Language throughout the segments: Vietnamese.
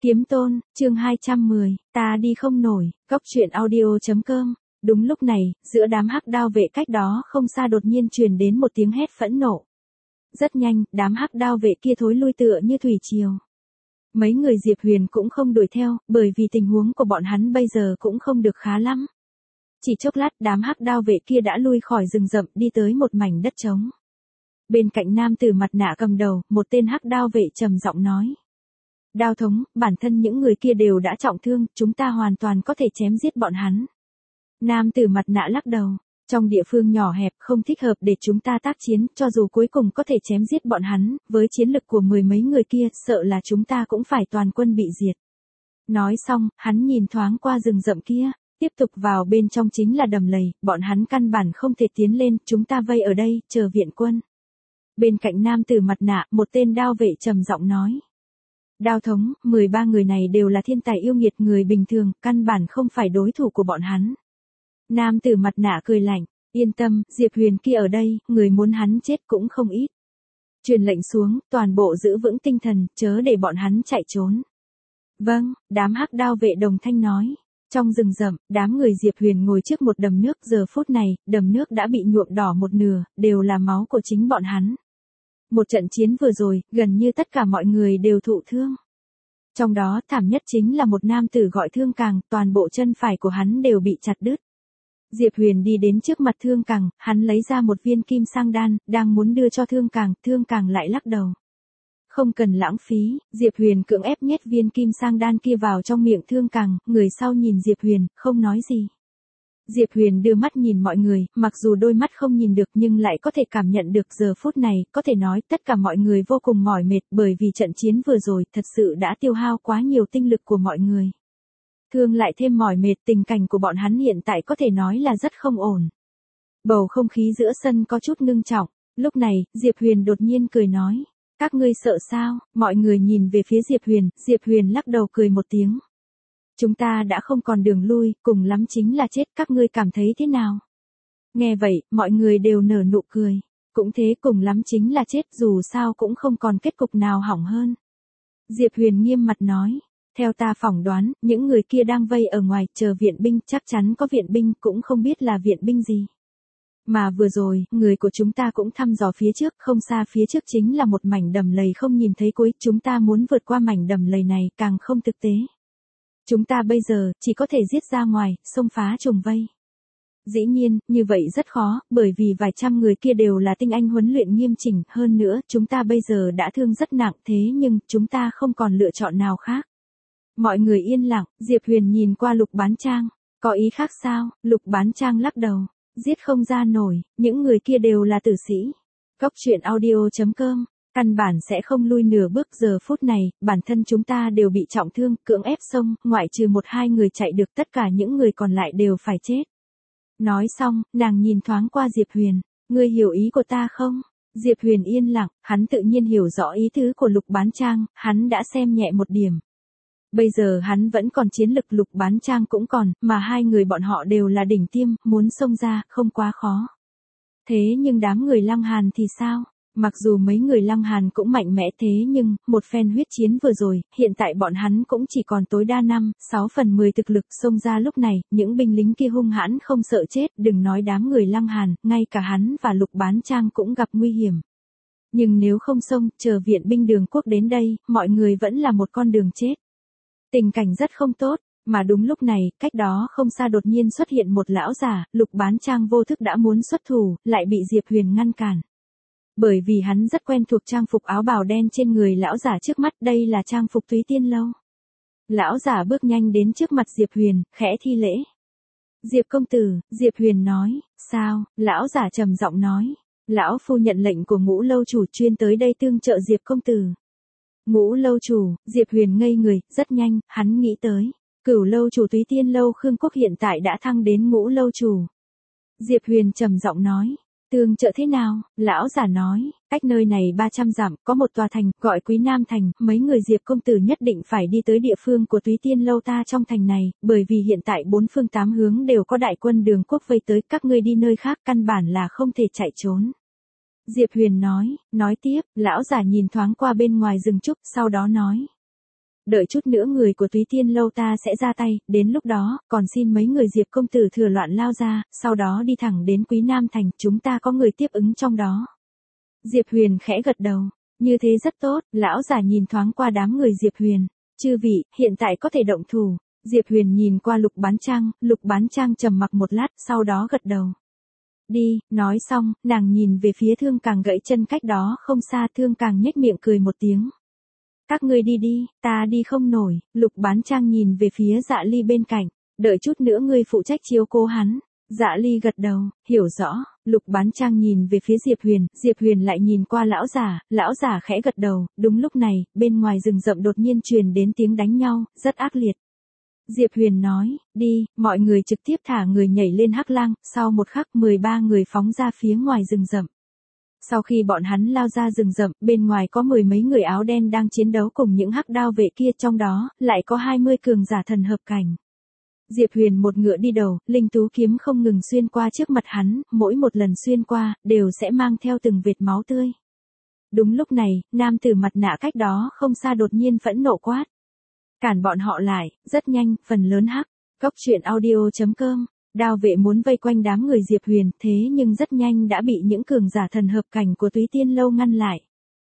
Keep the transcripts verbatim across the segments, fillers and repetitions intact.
Kiếm Tôn, chương hai trăm mười, ta đi không nổi, Cốc Truyện Audio chấm com. Đúng lúc này, giữa đám hắc đao vệ cách đó không xa đột nhiên truyền đến một tiếng hét phẫn nộ. Rất nhanh, đám hắc đao vệ kia thối lui tựa như thủy triều. Mấy người Diệp Huyền cũng không đuổi theo, bởi vì tình huống của bọn hắn bây giờ cũng không được khá lắm. Chỉ chốc lát, đám hắc đao vệ kia đã lui khỏi rừng rậm đi tới một mảnh đất trống. Bên cạnh nam tử mặt nạ cầm đầu, một tên hắc đao vệ trầm giọng nói. Đao thống, bản thân những người kia đều đã trọng thương, chúng ta hoàn toàn có thể chém giết bọn hắn. Nam tử mặt nạ lắc đầu, trong địa phương nhỏ hẹp không thích hợp để chúng ta tác chiến, cho dù cuối cùng có thể chém giết bọn hắn, với chiến lực của mười mấy người kia, sợ là chúng ta cũng phải toàn quân bị diệt. Nói xong, hắn nhìn thoáng qua rừng rậm kia, tiếp tục vào bên trong chính là đầm lầy, bọn hắn căn bản không thể tiến lên, chúng ta vây ở đây, chờ viện quân. Bên cạnh nam tử mặt nạ, một tên đao vệ trầm giọng nói. Đao thống, mười ba người này đều là thiên tài yêu nghiệt người bình thường, căn bản không phải đối thủ của bọn hắn. Nam tử mặt nạ cười lạnh, yên tâm, Diệp Huyền kia ở đây, người muốn hắn chết cũng không ít. Truyền lệnh xuống, toàn bộ giữ vững tinh thần, chớ để bọn hắn chạy trốn. Vâng, đám hắc đao vệ đồng thanh nói. Trong rừng rậm, đám người Diệp Huyền ngồi trước một đầm nước, giờ phút này, đầm nước đã bị nhuộm đỏ một nửa, đều là máu của chính bọn hắn. Một trận chiến vừa rồi, gần như tất cả mọi người đều thụ thương. Trong đó, thảm nhất chính là một nam tử gọi Thương Càng, toàn bộ chân phải của hắn đều bị chặt đứt. Diệp Huyền đi đến trước mặt Thương Càng, hắn lấy ra một viên kim sang đan, đang muốn đưa cho Thương Càng, Thương Càng lại lắc đầu. Không cần lãng phí, Diệp Huyền cưỡng ép nhét viên kim sang đan kia vào trong miệng Thương Càng, người sau nhìn Diệp Huyền, không nói gì. Diệp Huyền đưa mắt nhìn mọi người, mặc dù đôi mắt không nhìn được nhưng lại có thể cảm nhận được giờ phút này, có thể nói tất cả mọi người vô cùng mỏi mệt bởi vì trận chiến vừa rồi thật sự đã tiêu hao quá nhiều tinh lực của mọi người. Thương lại thêm mỏi mệt, tình cảnh của bọn hắn hiện tại có thể nói là rất không ổn. Bầu không khí giữa sân có chút ngưng trọng, lúc này, Diệp Huyền đột nhiên cười nói, các ngươi sợ sao, mọi người nhìn về phía Diệp Huyền, Diệp Huyền lắc đầu cười một tiếng. Chúng ta đã không còn đường lui, cùng lắm chính là chết, các ngươi cảm thấy thế nào? Nghe vậy, mọi người đều nở nụ cười. Cũng thế, cùng lắm chính là chết, dù sao cũng không còn kết cục nào hỏng hơn. Diệp Huyền nghiêm mặt nói, theo ta phỏng đoán, những người kia đang vây ở ngoài, chờ viện binh, chắc chắn có viện binh, cũng không biết là viện binh gì. Mà vừa rồi, người của chúng ta cũng thăm dò phía trước, không xa phía trước chính là một mảnh đầm lầy không nhìn thấy cuối, chúng ta muốn vượt qua mảnh đầm lầy này, càng không thực tế. Chúng ta bây giờ, chỉ có thể giết ra ngoài, xông phá trùng vây. Dĩ nhiên, như vậy rất khó, bởi vì vài trăm người kia đều là tinh anh huấn luyện nghiêm chỉnh, hơn nữa, chúng ta bây giờ đã thương rất nặng, thế nhưng, chúng ta không còn lựa chọn nào khác. Mọi người yên lặng, Diệp Huyền nhìn qua Lục Bán Trang, có ý khác sao, Lục Bán Trang lắc đầu, giết không ra nổi, những người kia đều là tử sĩ. Cốc Truyện Audio chấm com. Căn bản sẽ không lui nửa bước, giờ phút này, bản thân chúng ta đều bị trọng thương, cưỡng ép xông, ngoại trừ một hai người chạy được, tất cả những người còn lại đều phải chết. Nói xong, nàng nhìn thoáng qua Diệp Huyền, ngươi hiểu ý của ta không? Diệp Huyền yên lặng, hắn tự nhiên hiểu rõ ý tứ của Lục Bán Trang, hắn đã xem nhẹ một điểm. Bây giờ hắn vẫn còn chiến lực, Lục Bán Trang cũng còn, mà hai người bọn họ đều là đỉnh tiêm, muốn xông ra, không quá khó. Thế nhưng đám người Lăng Hàn thì sao? Mặc dù mấy người Lăng Hàn cũng mạnh mẽ thế nhưng, một phen huyết chiến vừa rồi, hiện tại bọn hắn cũng chỉ còn tối đa năm, sáu phần mười thực lực xông ra lúc này, những binh lính kia hung hãn không sợ chết, đừng nói đám người Lăng Hàn, ngay cả hắn và Lục Bán Trang cũng gặp nguy hiểm. Nhưng nếu không xông, chờ viện binh Đường Quốc đến đây, mọi người vẫn là một con đường chết. Tình cảnh rất không tốt, mà đúng lúc này, cách đó không xa đột nhiên xuất hiện một lão giả, Lục Bán Trang vô thức đã muốn xuất thủ, lại bị Diệp Huyền ngăn cản. Bởi vì hắn rất quen thuộc trang phục áo bào đen trên người lão giả trước mắt, đây là trang phục Túy Tiên Lâu. Lão giả bước nhanh đến trước mặt Diệp Huyền, khẽ thi lễ. Diệp công tử, Diệp Huyền nói, sao, lão giả trầm giọng nói, lão phu nhận lệnh của Ngũ lâu chủ chuyên tới đây tương trợ Diệp công tử. Ngũ lâu chủ, Diệp Huyền ngây người, rất nhanh, hắn nghĩ tới, Cửu lâu chủ Túy Tiên Lâu Khương Quốc hiện tại đã thăng đến Ngũ lâu chủ. Diệp Huyền trầm giọng nói. Tương trợ thế nào? Lão giả nói, cách nơi này ba trăm dặm, có một tòa thành, gọi Quý Nam Thành, mấy người Diệp công tử nhất định phải đi tới địa phương của Túy Tiên Lâu ta trong thành này, bởi vì hiện tại bốn phương tám hướng đều có đại quân Đường Quốc vây tới, các ngươi đi nơi khác căn bản là không thể chạy trốn. Diệp Huyền nói, nói tiếp, lão giả nhìn thoáng qua bên ngoài rừng trúc, sau đó nói. đợi chút nữa người của Túy Tiên Lâu ta sẽ ra tay, đến lúc đó, còn xin mấy người Diệp công tử thừa loạn lao ra, sau đó đi thẳng đến Quý Nam Thành, chúng ta có người tiếp ứng trong đó. Diệp Huyền khẽ gật đầu, như thế rất tốt, lão giả nhìn thoáng qua đám người Diệp Huyền, chư vị, hiện tại có thể động thủ. Diệp Huyền nhìn qua Lục Bán Trang, Lục Bán Trang trầm mặc một lát, sau đó gật đầu. Đi, nói xong, nàng nhìn về phía Thương Càng gãy chân cách đó không xa, Thương Càng nhếch miệng cười một tiếng. Các ngươi đi đi, ta đi không nổi. Lục Bán Trang nhìn về phía Dạ Ly bên cạnh, đợi chút nữa ngươi phụ trách chiếu cố hắn. Dạ Ly gật đầu, hiểu rõ. Lục Bán Trang nhìn về phía Diệp Huyền, Diệp Huyền lại nhìn qua lão giả, lão giả khẽ gật đầu. Đúng lúc này, bên ngoài rừng rậm đột nhiên truyền đến tiếng đánh nhau, rất ác liệt. Diệp Huyền nói, đi, mọi người trực tiếp thả người nhảy lên hắc lang, sau một khắc mười ba người phóng ra phía ngoài rừng rậm. Sau khi bọn hắn lao ra rừng rậm, bên ngoài có mười mấy người áo đen đang chiến đấu cùng những hắc đao vệ kia, trong đó, lại có hai mươi cường giả thần hợp cảnh. Diệp Huyền một ngựa đi đầu, linh tú kiếm không ngừng xuyên qua trước mặt hắn, mỗi một lần xuyên qua, đều sẽ mang theo từng vệt máu tươi. Đúng lúc này, nam tử mặt nạ cách đó không xa đột nhiên phẫn nộ quát. Cản bọn họ lại, rất nhanh, phần lớn hắc. Cốc truyện audio chấm com. Đao vệ muốn vây quanh đám người Diệp Huyền, thế nhưng rất nhanh đã bị những cường giả thần hợp cảnh của Túy Tiên Lâu ngăn lại.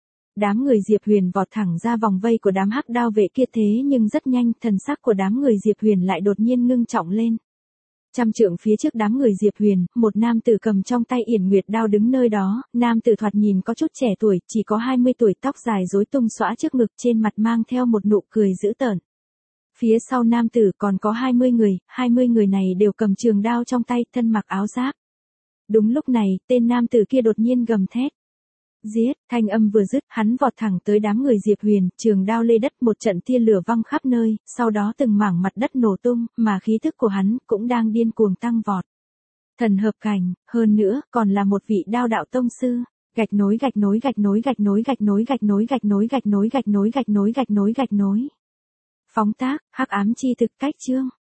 Đám người Diệp Huyền vọt thẳng ra vòng vây của đám hắc đao vệ kia, thế nhưng rất nhanh, thần sắc của đám người Diệp Huyền lại đột nhiên ngưng trọng lên. Trăm trượng phía trước đám người Diệp Huyền, một nam tử cầm trong tay yển nguyệt đao đứng nơi đó, nam tử thoạt nhìn có chút trẻ tuổi, chỉ có hai mươi tuổi, tóc dài rối tung xõa trước ngực, trên mặt mang theo một nụ cười dữ tợn. Phía sau nam tử còn có hai mươi người, hai mươi người này đều cầm trường đao trong tay, thân mặc áo giáp. Đúng lúc này, tên nam tử kia đột nhiên gầm thét. Giết, thanh âm vừa dứt, hắn vọt thẳng tới đám người Diệp Huyền, trường đao lê đất, một trận tia lửa văng khắp nơi, sau đó từng mảng mặt đất nổ tung, mà khí thức của hắn cũng đang điên cuồng tăng vọt. Thần hợp cảnh, hơn nữa, còn là một vị đao đạo tông sư. Gạch nối gạch nối gạch nối gạch nối gạch nối gạch nối gạch nối gạch nối gạch nối gạch nối gạch nối gạch nối. Phóng tác, hắc ám chi thực cách chương.